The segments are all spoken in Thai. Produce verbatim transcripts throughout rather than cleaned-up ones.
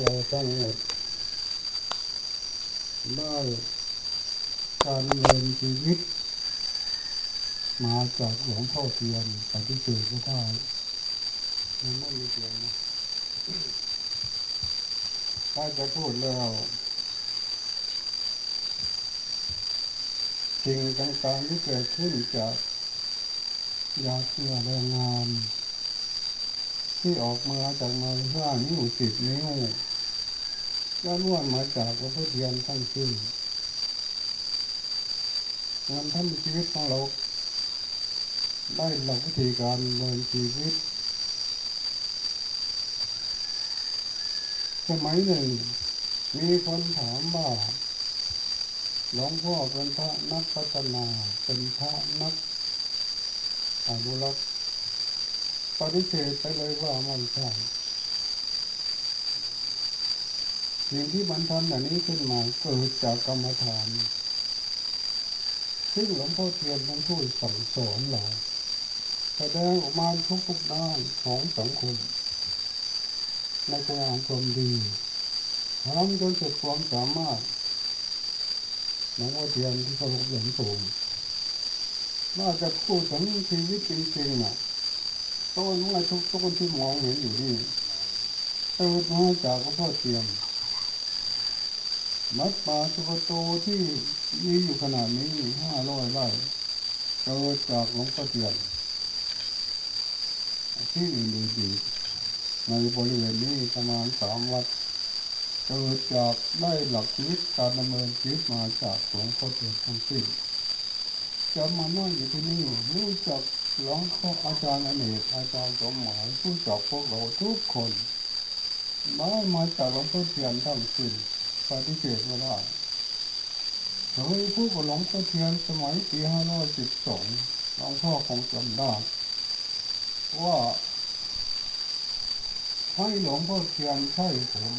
เราทั้งหมดได้การเรียนชีวิตมาจากหลวงพ่อเทียนปฏิเสธไม่ได้มันไม่มีเสียงนะถ้าจะพูดแล้วสิ่งต่างๆที่เกิดขึ้นจากหยาดเหงื่อแรงงานที่ออกมาจากมือห้านิ้วสิบนิ้วย้อนล้วนมาจากหลวงพ่อเทียนทั้งสิ้นมันทำให้ชีวิตของเราได้หลักวิธีการดำเนินชีวิตสมัยหนึ่งมีคนถามว่าหลวงพ่อเป็นพระนักพัฒนาเป็นพระนักอนุรักษ์ปฏิเสธไปเลยว่าไม่ใช่สิ่งที่มันทำอย่างนี้ขึ้นมาเกิดจากกรรมฐานซึ่งหลวงพ่อเทียนท่านช่วยสั่งสอนเราแสดงออกมาทุกๆด้านของสังคมในการงานความดีทำจนสุดความสามารถหลวงพ่อเทียนที่เคารพอย่างสูงน่าจะพูดถึงชีวิตจริงๆนะต้นไม้ทุกต้นที่มองเห็นอยู่นี่เกิดมาจากหลวงพ่อเทียนวัดป่าสุกโตที่มีอยู่ขนาดนี้ห้าร้อยไร่เกิดจากหลวงพ่อเทียนที่อื่นๆอีกในบริเวณนี้ประมาณสามวัดเกิดจากได้หลักชีวิตการดำเนินชีวิตมาจากหลวงพ่อเทียนทั้งสิ้นจะมานั่งอยู่ที่นี่รู้จักหลวงพ่ออาจารย์อเนกอาจารย์สมหมายรู้จักพวกเราทุกคนได้มาจากหลวงพ่อเทียนทั้งสิ้นปฏิเสธไม่ได้เคยพูดกับหลวงพ่อเทียนสมัยปีห้าร้อยสิบสองหลวงพ่อคงจำได้ว่าให้หลวงพ่อเทียนใช่ผม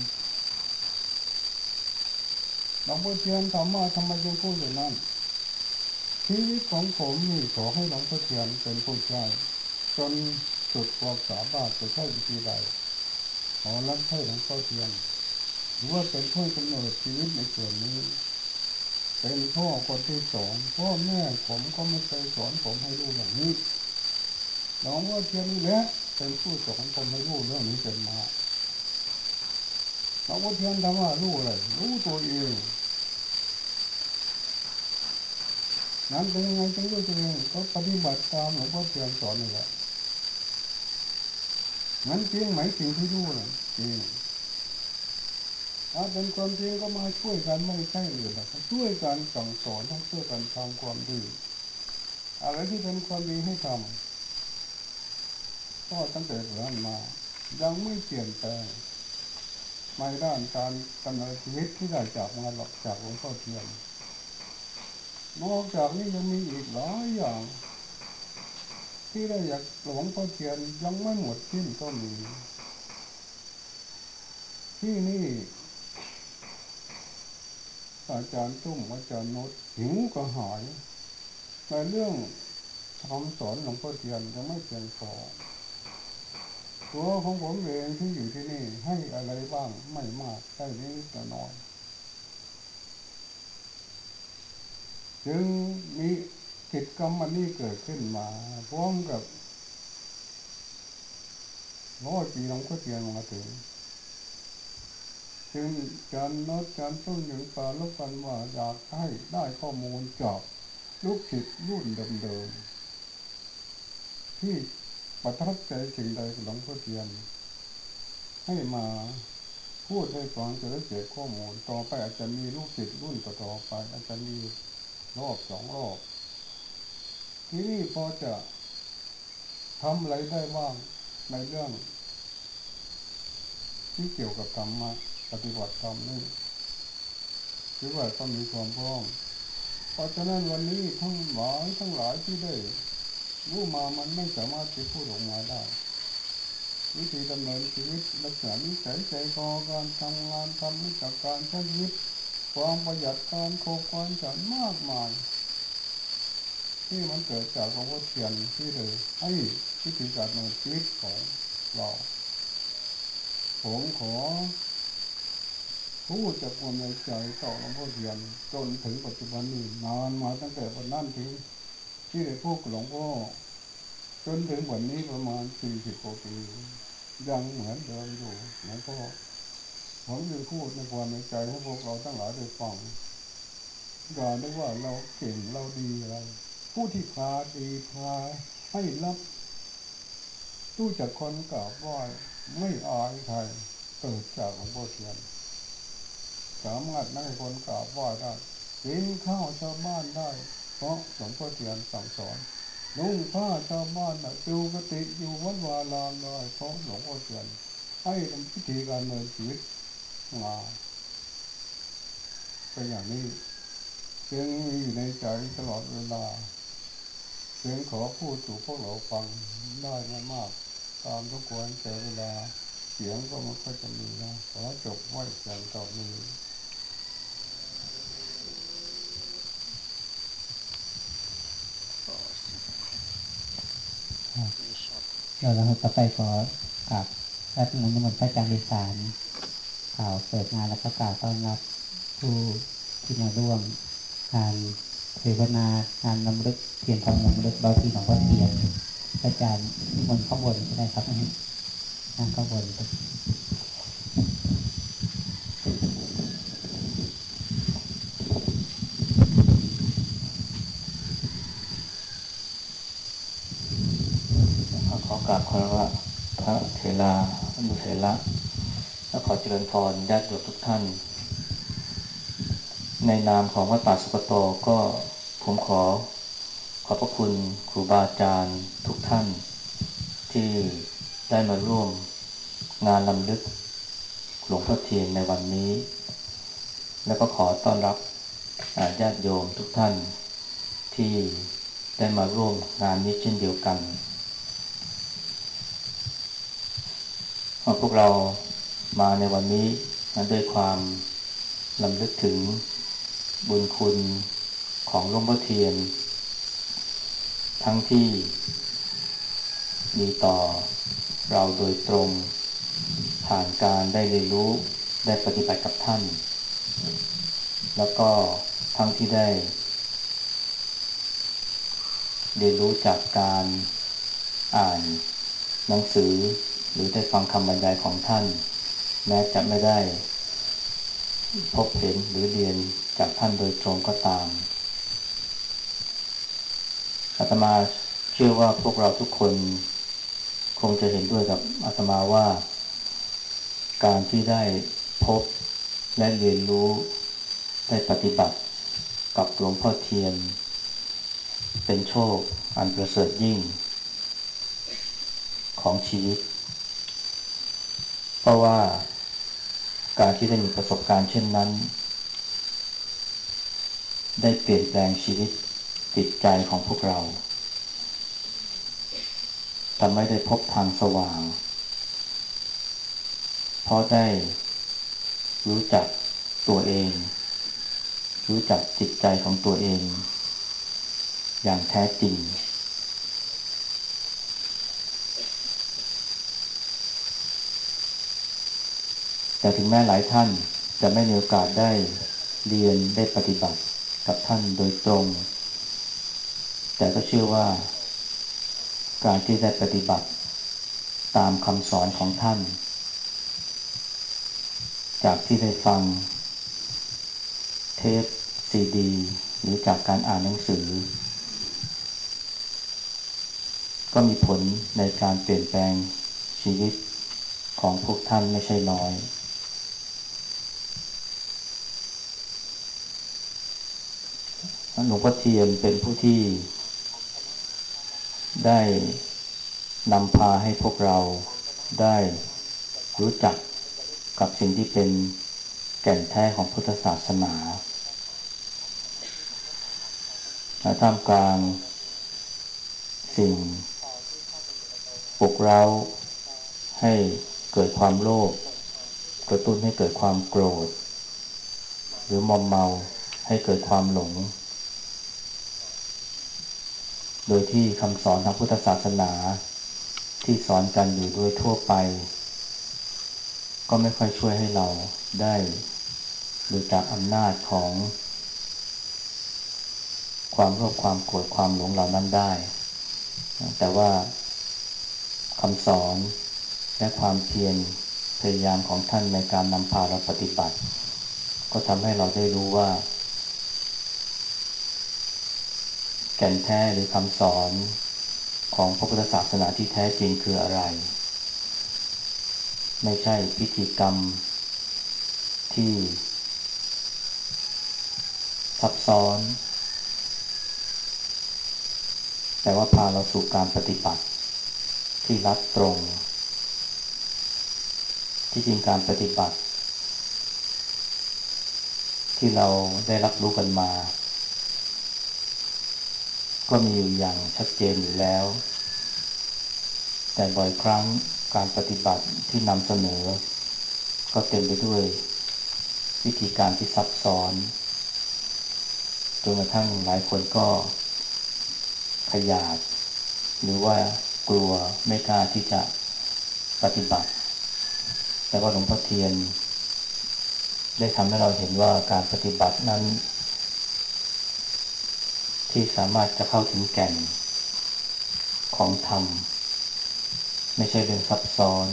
หลวงพ่อเทียนถามว่าทำไมยังพูดอย่างนั้นชีวิตของผมนี่ขอให้หลวงพ่อเทียนเป็นผู้ใช้จนสุดความสามารถจะใช้วิธีใดขอรับใช้หลวงพ่อเทียนถือว่าเป็นผู้กำเนิดชีวิตในส่วนนี้เป็นพ่อคนที่สอนพ่อแม่ผมก็ไม่เคยสอนผมให้รู้อย่างนี้หลวงพ่อเทียนนี่แหละเป็นผู้สอนผมให้รู้เรื่องนี้เป็นมาหลวงพ่อเทียนทำว่ารู้อะไรรู้ตัวเองนั้นเป็นยังไงจึงรู้ตัวเองก็ปฏิบัติตามหลวงพ่อเทียนสอนนี่แหละนั้นจริงไหมสิ่งที่รู้น่ะจริงถ้าเป็นความจริงก็มาช่วยกันไม่ใช่หรือนะช่วยกันสั่งสอนให้ช่วยกันทำความดีอะไรที่เป็นความดีให้ทำก็ตั้งแต่เริ่มมายังไม่เปลี่ยนแปลงในด้านการดำเนินชีวิตที่ได้จากมาหลักจากหลวงพ่อเทียนนอกจากนี้ยังมีอีกหลายอย่างที่ได้จากหลวงพ่อเทียนยังไม่หมดสิ้นก็มีที่นี่อาจารย์ตุ้มอาจารย์โนดหิวก็หายในเรื่องคำสอนหลวงพ่อเทียนยังไม่เพียงพอตัวของผมเองที่อยู่ที่นี่ให้อะไรบ้างไม่มากแค่นี้แต่น้อยจึงมีกิจกรรมอันนี้เกิดขึ้นมาพร้อมกับร้อยปีหลวงพ่อเทียนมาถึงจึงจันโนดจันตุ้มถึงสารพันว่าอยากให้ได้ข้อมูลจากลูกศิษย์รุ่นเดิมๆที่ประทับใจสิ่งใดกับหลวงพ่อเทียนให้มาพูดให้ฟังจะได้เก็บข้อมูลต่อไปอาจจะมีลูกศิษย์รุ่นต่อๆไปอาจจะมีรอบสองรอบที่นี่พอจะทำอะไรได้บ้างในเรื่องที่เกี่ยวกับธรรมะปฏิบัติธรรมนี่คิดว่าก็มีความพร้อมเพราะฉะนั้นวันนี้ทั้งหลายทั้งหลายที่ได้รู้มามันไม่สามารถจะพูดออกมาได้วิธีดำเนินชีวิตลักษณะนิสัยใจคอการทำงานทำให้กับการใช้ชีวิตความประหยัดการโคการจัดมากมายที่มันเกิดจากหลวงพ่อเทียนที่เลยให้วิธีการดำเนินชีวิตของเราผมขอพูดจากความในใจต่อหลวงพ่อเทียนจนถึงปัจจุบันนี้นานมาตั้งแต่วันนั้นที่ที่ได้พูดกับหลวงพ่อจนถึงวันนี้ประมาณสี่สิบกว่าปียังเหมือนเดิมอยู่หลวงพ่อผมจะพูดในความในใจให้พวกเราทั้งหลายได้ฟังอย่าได้ว่าเราเก่งเราดีอะไรผู้ที่พาดีพาให้รับรู้จักคนกราบไหว้ไม่อายใครเกิดจากหลวงพ่อเทียนสามารถนั่งให้คนกราบไหว้ได้กินข้าวชาวบ้านได้เพราะหลวงพ่อเทียนสั่งสอนนุ่งผ้าชาวบ้านได้อยู่กติอยู่วัดวารามได้เพราะหลวงพ่อเทียนให้ทำพิธีการเมืองชีวิตมาเป็นอย่างนี้จึงมีอยู่ในใจตลอดเวลาจึงขอพูดสู่พวกเราฟังได้ไม่มากตามทุกควรแต่เวลาเสียงก็ไม่ค่อยจะมีนะขอจบไว้เพียงเท่านี้เราเราต่อไปขอกราบรัฐมนต์นิมนต์พระอาจารย์ดิสารกล่าวเปิดงานแล้วก็กล่าวต้อนรับผู้ที่มาร่วมงานเสวนา งานรำลึกเทียนทำรำลึกร้อยปีหลวงพ่อเทียนพระอาจารย์นิมนต์ข้างบนก็ได้ครับนั่งข้างบนขอกราบคารวะพระเถราอนุเถระและขอเจริญพรญาติโยมทุกท่านในนามของวัดป่าสุกโตก็ผมขอขอบพระคุณครูบาอาจารย์ทุกท่านที่ได้มาร่วมงานรำลึกหลวงพ่อเทียนในวันนี้และก็ขอต้อนรับญาติโยมทุกท่านที่ได้มาร่วมงานนี้เช่นเดียวกันพวกเรามาในวันนี้ด้วยความรำลึกถึงบุญคุณของหลวงพ่อเทียนทั้งที่มีต่อเราโดยตรงผ่านการได้เรียนรู้ได้ปฏิบัติกับท่านแล้วก็ทั้งที่ได้เรียนรู้จากการอ่านหนังสือหรือได้ฟังคำบรรยายของท่านแม้จะไม่ได้พบเห็นหรือเรียนจากท่านโดยตรงก็ตามอาตมาเชื่อว่าพวกเราทุกคนคงจะเห็นด้วยกับอาตมาว่าการที่ได้พบและเรียนรู้ได้ปฏิบัติกับหลวงพ่อเทียนเป็นโชคอันประเสริฐยิ่งของชีวิตเพราะว่าการที่ได้มีประสบการณ์เช่นนั้นได้เปลี่ยนแปลงชีวิตจิตใจของพวกเราทำให้ได้พบทางสว่างเพราะได้รู้จักตัวเองรู้จักจิตใจของตัวเองอย่างแท้จริงแต่ถึงแม้หลายท่านจะไม่มีโอกาสได้เรียนได้ปฏิบัติกับท่านโดยตรงแต่ก็เชื่อว่าการที่ได้ปฏิบัติตามคำสอนของท่านจากที่ได้ฟังเทปซีดีหรือจากการอ่านหนังสือก็มีผลในการเปลี่ยนแปลงชีวิตของพวกท่านไม่ใช่น้อยหลวงพ่อเทียนเป็นผู้ที่ได้นำพาให้พวกเราได้รู้จักกับสิ่งที่เป็นแก่นแท้ของพุทธศาสนาท่ามกลางสิ่งปลุกเร้าให้เกิดความโลภกระตุ้นให้เกิดความโกรธหรือมอมเมาให้เกิดความหลงโดยที่คำสอนทางพุทธศาสนาที่สอนกันอยู่โดยทั่วไปก็ไม่ค่อยช่วยให้เราได้หรือจากอำนาจของความโลภความโกรธความหลงเหล่านั้นได้แต่ว่าคำสอนและความเพียรพยายามของท่านในการนำพาเราปฏิบัติก็ทำให้เราได้รู้ว่าแก่นแท้หรือคำสอนของพระพุทธศาสนาที่แท้จริงคืออะไรไม่ใช่พิธีกรรมที่ซับซ้อนแต่ว่าพาเราสู่การปฏิบัติที่ลัดตรงที่จริงการปฏิบัติที่เราได้รับรู้กันมาก็มีอยู่อย่างชัดเจนอยู่แล้วแต่บ่อยครั้งการปฏิบัติที่นำเสนอก็เต็มไปด้วยวิธีการที่ซับซ้อนจนกระทั่งหลายคนก็ขยาดหรือว่ากลัวไม่กล้าที่จะปฏิบัติแต่ว่าหลวงพ่อเทียนได้ทำให้เราเห็นว่าการปฏิบัตินั้นที่สามารถจะเข้าถึงแก่นของธรรมไม่ใช่เรื่องซับซ้อน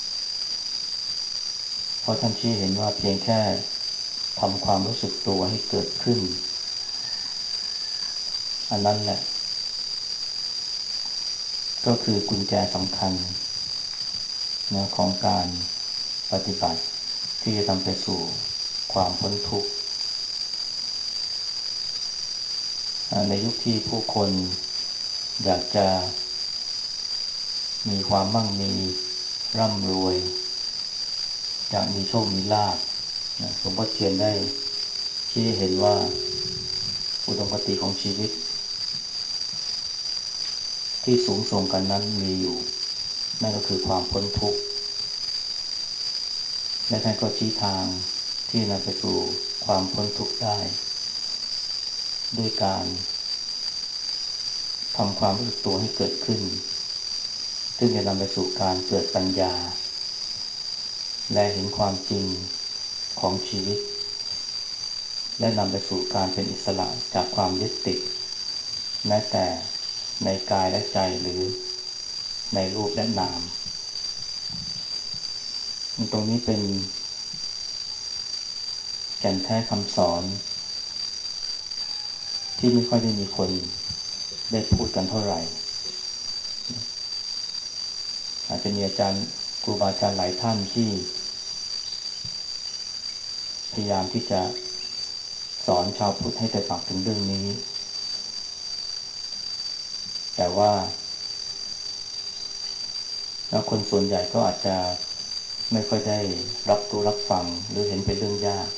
เพราะท่านชี้เห็นว่าเพียงแค่ทำความรู้สึกตัวให้เกิดขึ้นอันนั้นแหละก็คือกุญแจสำคัญนะของการปฏิบัติที่จะนำไปสู่ความพ้นทุกข์ในยุคที่ผู้คนอยากจะมีความมั่งมีร่ำรวยอยากมีโชคมีลาภหลวงพ่อเทียนได้ชี้เห็นว่าอุดมคติของชีวิตที่สูงส่งกันนั้นมีอยู่นั่นก็คือความพ้นทุกข์และท่านก็ชี้ทางที่นำไปสู่ความพ้นทุกข์ได้ด้วยการทำความรู้สึกตัวให้เกิดขึ้นซึ่งจะนำไปสู่การเกิดปัญญาและเห็นความจริงของชีวิตและนำไปสู่การเป็นอิสระจากความยึดติดแม้แต่ในกายและใจหรือในรูปและนามตรงนี้เป็นแก่นแท้คำสอนที่ไม่ค่อยได้มีคนได้พูดกันเท่าไหร่อาจจะมีอาจารย์ครูบาอาจารย์หลายท่านที่พยายามที่จะสอนชาวพุทธให้ตระหนักถึงเรื่องนี้แต่ว่าแล้วคนส่วนใหญ่ก็อาจจะไม่ค่อยได้รับรู้รับฟังหรือเห็นเป็นเรื่องยาก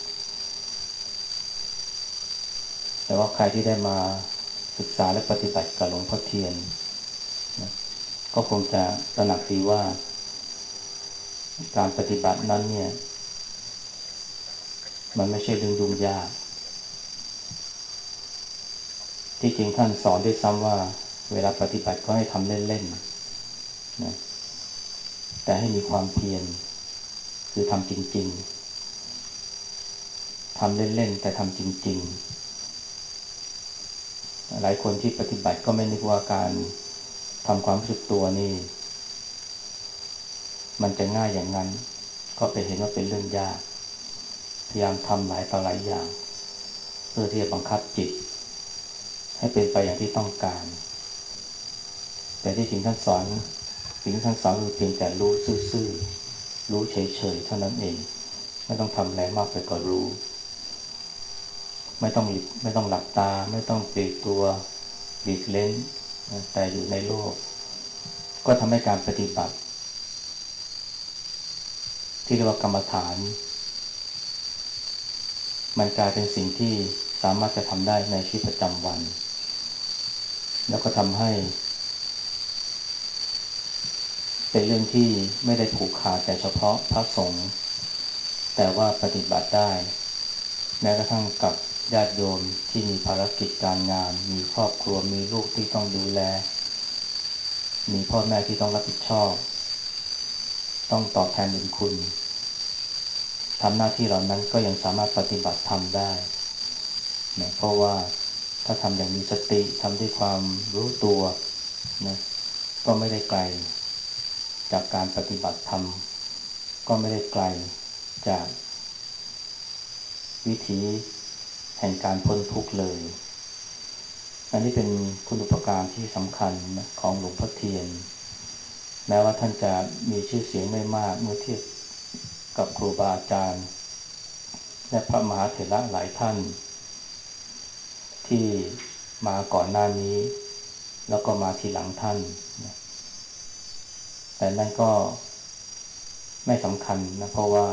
แต่ว่าใครที่ได้มาศึกษาและปฏิบัติกับหลวงพ่อเทียนนะก็คงจะตระหนักดีว่าการปฏิบัตินั้นเนี่ยมันไม่ใช่เรื่องยุ่งยากที่จริงท่านสอนด้วยซ้ำว่าเวลาปฏิบัติก็ให้ทำเล่นๆนะแต่ให้มีความเพียรคือทำจริงๆทำเล่นๆแต่ทำจริงๆหลายคนที่ปฏิบัติก็ไม่นึกว่าการทำความรู้สึกตัวนี่มันจะง่ายอย่างนั้นก็ไปเห็นว่าเป็นเรื่องยากพยายามทำหลายต่อหลายอย่างเพื่อที่จะบังคับจิตให้เป็นไปอย่างที่ต้องการแต่ที่จริงท่านสอนสิ่งที่ท่านสอนคือเพียงแต่รู้ซื่อๆรู้เฉยๆเท่านั้นเองไม่ต้องทำอะไรมากไปก็รู้ไม่ต้องไม่ต้องหลับตาไม่ต้องปลีกตัวหลีกเล้นแต่อยู่ในโลกก็ทำให้การปฏิบัติที่เรียกว่ากรรมฐานมันกลายเป็นสิ่งที่สามารถจะทำได้ในชีวิตประจำวันแล้วก็ทำให้เป็นเรื่องที่ไม่ได้ผูกขาดแต่เฉพาะพระสงฆ์แต่ว่าปฏิบัติได้แม้กระทั่งกับญาติโยมที่มีภารกิจการงานมีครอบครัวมีลูกที่ต้องดูแลมีพ่อแม่ที่ต้องรับผิดชอบต้องตอบแทนบุญคุณทำหน้าที่เหล่านั้นก็ยังสามารถปฏิบัติธรรมได้นะเพราะว่าถ้าทำอย่างมีสติทำด้วยความรู้ตัวนะก็ไม่ได้ไกลจากการปฏิบัติธรรมก็ไม่ได้ไกลจากวิธีแห่งการพ้นทุกข์เลยอันนี้เป็นคุณูปการที่สำคัญนะของหลวงพ่อเทียนแม้ว่าท่านจะมีชื่อเสียงไม่มากเมื่อเทียบกับครูบาอาจารย์และพระมหาเถระหลายท่านที่มาก่อนหน้านี้แล้วก็มาทีหลังท่านนะแต่นั่นก็ไม่สำคัญนะเพราะว่า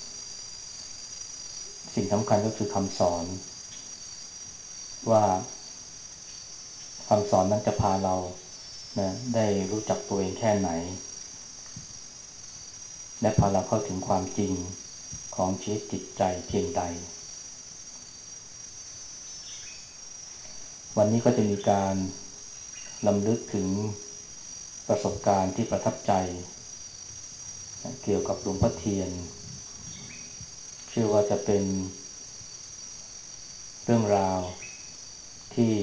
สิ่งสำคัญก็คือคำสอนว่าคำสอนนั้นจะพาเรานะได้รู้จักตัวเองแค่ไหนและพาเราเข้าถึงความจริงของชีวิตจิตใจเพียงใดวันนี้ก็จะมีการรำลึกถึงประสบการณ์ที่ประทับใจเกี่ยวกับหลวงพ่อเทียนเชื่อว่าจะเป็นเรื่องราวที่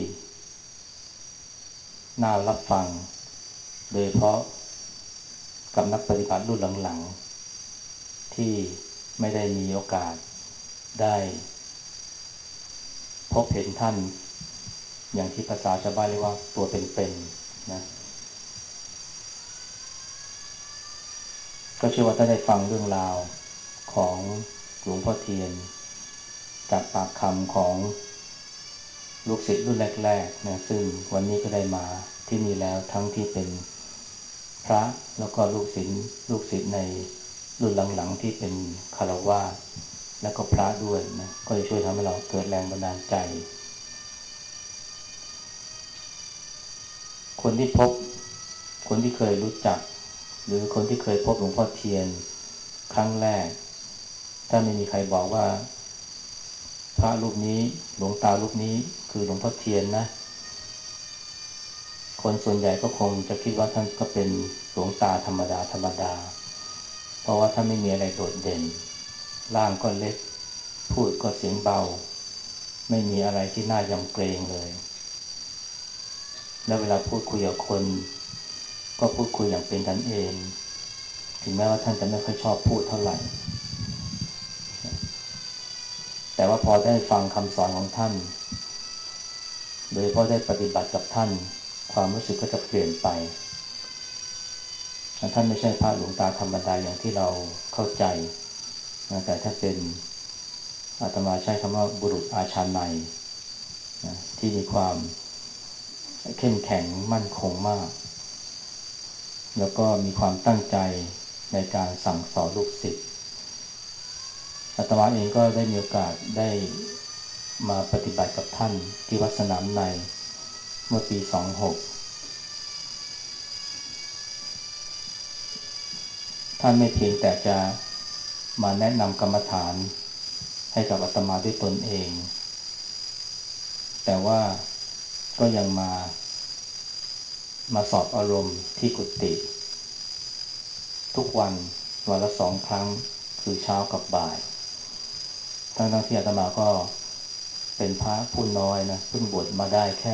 น่ารับฟังโดยเฉพาะกับนักปฏิบัติรุ่นหลังๆที่ไม่ได้มีโอกาสได้พบเห็นท่านอย่างที่ภาษาชาวบ้านเรียกว่าตัวเป็นๆนะก็เชื่อว่าถ้าได้ฟังเรื่องราวของหลวงพ่อเทียนจากปากคำของลูกศิษย์รุ่นแรกๆนะซึ่งวันนี้ก็ได้มาที่นี่แล้วทั้งที่เป็นพระแล้วก็ลูกศิษย์ลูกศิษย์ในรุ่นหลังๆที่เป็นฆราวาสและก็พระด้วยนะก็จะช่วยทำให้เราเกิดแรงบันดาลใจคนที่พบคนที่เคยรู้จักหรือคนที่เคยพบหลวงพ่อเทียนครั้งแรกถ้าไม่มีใครบอกว่าพระรูปนี้หลวงตารูปนี้คือหลวงพ่อเทียนนะคนส่วนใหญ่ก็คงจะคิดว่าท่านก็เป็นหลวงตาธรรมดาธรรมดาเพราะว่าท่านไม่มีอะไรโดดเด่นร่างก็เล็กพูดก็เสียงเบาไม่มีอะไรที่น่ายำเกรงเลยและเวลาพูดคุยกับคนก็พูดคุยอย่างเป็นกันเองถึงแม้ว่าท่านจะไม่ค่อยชอบพูดเท่าไหร่แต่ว่าพอได้ฟังคำสอนของท่านโดยพอได้ปฏิบัติกับท่านความรู้สึกก็จะเปลี่ยนไปท่านไม่ใช่พระหลวงตาธรรมดาอย่างที่เราเข้าใจนะแต่ถ้าเป็นอาตมาใช้คำว่าบุรุษอาชาไนยนะที่มีความเข้มแข็งมั่นคงมากแล้วก็มีความตั้งใจในการสั่งสอนลูกศิษย์อาตมาเองก็ได้มีโอกาสได้มาปฏิบัติกับท่านที่วัดสนามในเมื่อปีสองหกท่านไม่เพียงแต่จะมาแนะนำกรรมฐานให้กับอาตมาด้วยตนเองแต่ว่าก็ยังมามาสอบอารมณ์ที่กุฏิทุกวันวันละสองครั้งคือเช้ากับบ่ายทั้งๆที่อาตมาก็เป็นพระผู้น้อยนะเพิ่งบวชมาได้แค่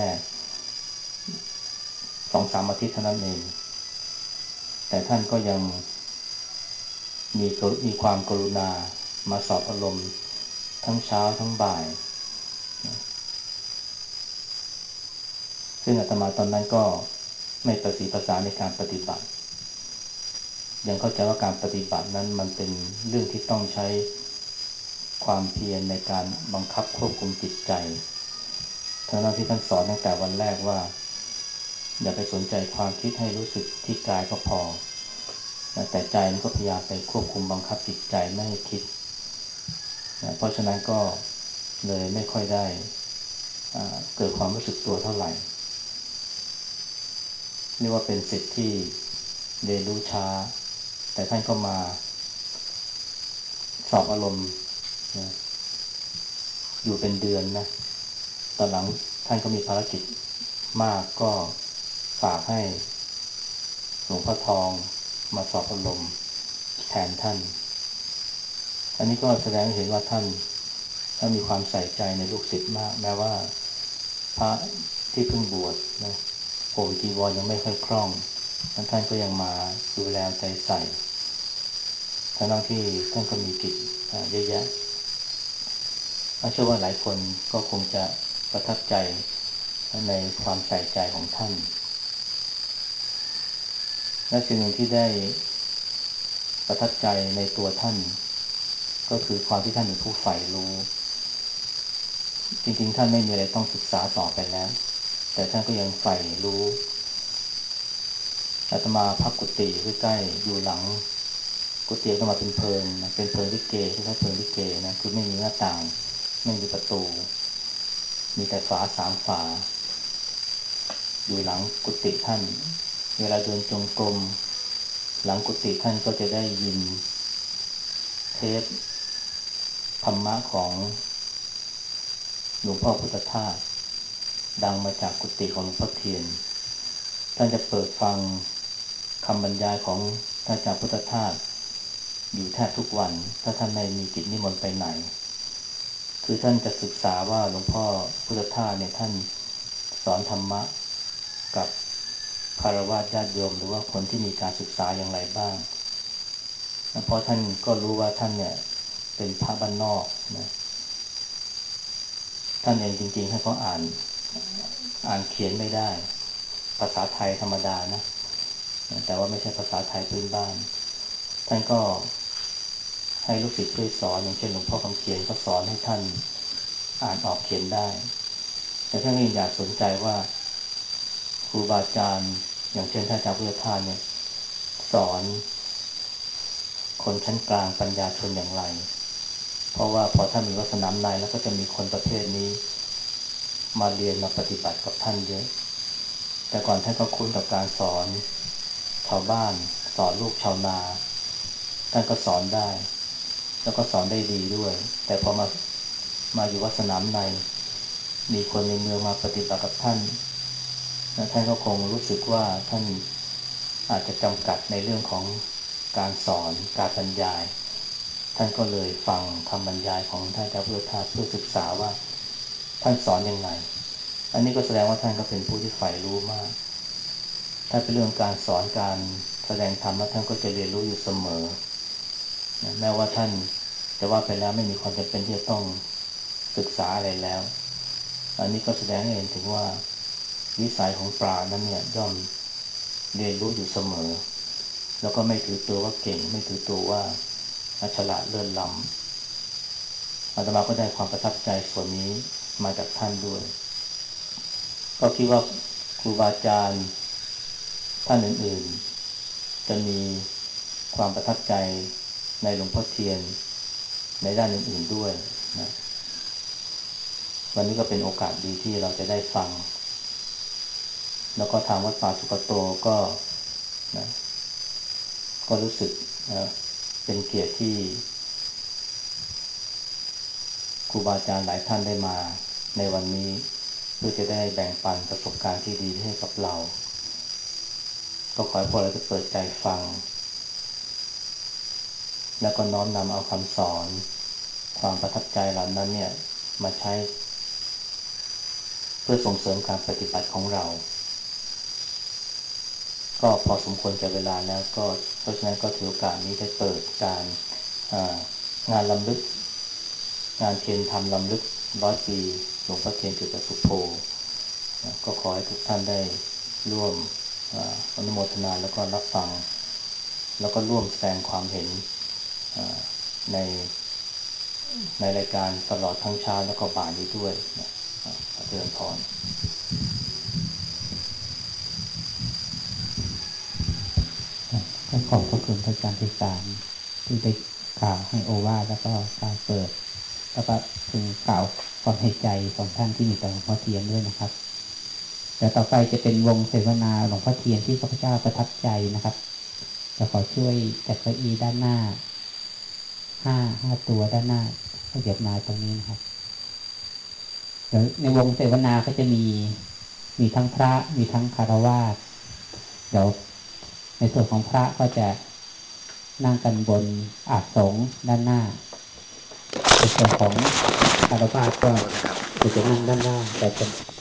สองสามอาทิตย์เท่านั้นเองแต่ท่านก็ยังมีมีความกรุณามาสอบอารมณ์ทั้งเช้าทั้งบ่ายซึ่งอาตมาตอนนั้นก็ไม่ประสีภาษาในการปฏิบัติยังเข้าใจว่าการปฏิบัตินั้นมันเป็นเรื่องที่ต้องใช้ความเพียรในการบังคับควบคุมจิตใจทั้งที่ท่านสอนตั้งแต่วันแรกว่าอย่าไปสนใจความคิดให้รู้สึกที่กายก็พอแต่ใจมันก็พยายามไปควบคุมบังคับจิตใจไม่ให้คิดเพราะฉะนั้นก็เลยไม่ค่อยได้เกิดความรู้สึกตัวเท่าไหร่เรียกว่าเป็นศิษย์ที่เรียนรู้ช้าแต่ท่านก็มาสอบอารมณ์นะอยู่เป็นเดือนนะตอนหลังท่านก็มีภารกิจมากก็ฝากให้หลวงพ่อทองมาสอบอารมณ์แทนท่านอันนี้ก็แสดงให้เห็นว่าท่านท่านมีความใส่ใจในลูกศิษย์มากแม้ว่าพระที่เพิ่งบวชนะห่มจีวรยังไม่ค่อยคล่องท่านก็ยังมาดูแลใจใส่ทั้งที่ท่านก็มีกิจเยอะแยะเชื่อว่าหลายคนก็คงจะประทับใจในความใส่ใจของท่านและสิ่งหนึ่งที่ได้ประทับใจในตัวท่านก็คือความที่ท่านเป็นผู้ใฝ่รู้จริงๆท่านไม่มีอะไรต้องศึกษาต่อไปแล้วแต่ท่านก็ยังใฝ่รู้อาตมาพักกุฏิใกล้ๆอยู่หลังกุฏิก็มาเป็นเพิงนะเป็นเพิงลิเกที่เขาเพิงลิเกนะคือไม่มีหน้าต่างไม่มีประตูมีแต่ฝาสามฝาอยู่หลังกุฏิท่านเวลาเดินจงกรมหลังกุฏิท่านก็จะได้ยินเทปธรรมะของหลวงพ่อพุทธทาสดังมาจากกุฏิของหลวงพ่อเทียนท่านจะเปิดฟังคำบรรยายของท่านอาจารย์พุทธทาสอยู่แทบทุกวันถ้าท่านไม่มีกิจนิมนต์ไปไหนคือท่านจะศึกษาว่าหลวงพ่อพุทธทาสเนี่ยท่านสอนธรรมะกับคฤหัสถ์ญาติโยมหรือว่าคนที่มีการศึกษาอย่างไรบ้างเพราะท่านก็รู้ว่าท่านเนี่ยเป็นพระบ้านนอกนะท่านเองจริงๆท่านก็อ่านอ่านเขียนไม่ได้ภาษาไทยธรรมดานะแต่ว่าไม่ใช่ภาษาไทยพื้นบ้านท่านก็ให้ลูกศิษย์ช่วยสอนอย่างเช่นหลวงพ่อคำเขียนก็สอนให้ท่านอ่านออกเขียนได้แต่ท่านก็ยังอยากสนใจว่าครูบาอาจารย์อย่างเช่นท่านอาจารย์พุทธทาสเนี่ยสอนคนชั้นกลางปัญญาชนอย่างไรเพราะว่าพอท่านมีวาสนาในแล้วก็จะมีคนประเภทนี้มาเรียนมาปฏิบัติกับท่านเยอะแต่ก่อนท่านก็คุ้นกับการสอนชาวบ้านสอนลูกชาวนาท่านก็สอนได้แล้วก็สอนได้ดีด้วยแต่พอมามาอยู่วัดสนามในมีคนในเมืองมาปฏิบัติกับท่านท่านก็คงรู้สึกว่าท่านอาจจะจำกัดในเรื่องของการสอนการบรรยายท่านก็เลยฟังคำบรรยายของท่านเจ้าพุทธทาสเพื่อศึกษาว่าท่านสอนยังไงอันนี้ก็แสดงว่าท่านก็เป็นผู้ที่ใฝ่รู้มากถ้าเป็นเรื่องการสอนการแสดงธรรมท่านก็จะเรียนรู้อยู่เสมอแม้ว่าท่านจะว่าไปแล้วไม่มีความจำเป็นที่จะต้องศึกษาอะไรแล้วอันนี้ก็แสดงให้เห็นถึงว่าวิสัยของปราชญ์นั้นเนี่ยย่อมเรียนรู้อยู่เสมอแล้วก็ไม่ถือตัวว่าเก่งไม่ถือตัวว่าฉลาดเลิศล้ำอาตมาก็ได้ความประทับใจส่วนนี้มาจากท่านด้วยก็คิดว่าครูบาอาจารย์ท่านอื่นๆจะมีความประทับใจในหลวงพ่อเทียนในด้านอื่นๆด้วยนะวันนี้ก็เป็นโอกาสดีที่เราจะได้ฟังแล้วก็ทางวัดป่าสุกโตก็นะก็รู้สึกนะเป็นเกียรติที่ครูบาอาจารย์หลายท่านได้มาในวันนี้เพื่อจะได้แบ่งปันประสบการณ์ที่ดีให้กับเราก็ขอให้พวกเราจะเปิดใจฟังแล้วก็น้อมนำเอาคำสอนความประทับใจเหล่านั้นเนี่ยมาใช้เพื่อส่งเสริมการปฏิบัติของเราก็พอสมควรแก่เวลาแล้วก็เพราะฉะนั้นก็ถือโอกาสนี้ได้เปิดการงานรำลึกงานเทียนธรรมรำลึกร้อยปีหลวงพ่อเทียนจุตสุโภก็ขอให้ทุกท่านได้ร่วมอนุโมทนาแล้วก็รับฟังแล้วก็ร่วมแสดงความเห็นในในรายการตลอดทั้งเช้าแล้วก็บ่ายนี้ด้วยนะเจริญพรก็ขอบพระคุณพระอาจารย์ไพศาลที่ได้กล่าวให้โอวาทแล้วก็กล่าวเปิดแล้วก็ถึงกล่าวความในใจของท่านที่มีต่อหลวงพ่อเทียนด้วยนะครับเดี๋ยวต่อไปจะเป็นวงเสวนาหลวงพ่อเทียนที่ข้าพเจ้าประทับใจนะครับจะขอช่วยจัดเก้าอี้ด้านหน้าห้าห้าตัวด้านหน้าให้เดี๋ยวมาตรงนี้นะครับเดี๋ยวในวงเสวนาก็จะมีมีทั้งพระมีทั้งคฤหัสถ์เดี๋ยวในส่วนของพระก็จะนั่งกันบนอาสงด้านหน้าส่วนของคารวะก็จะนั่งด้านหน้าแต่จะ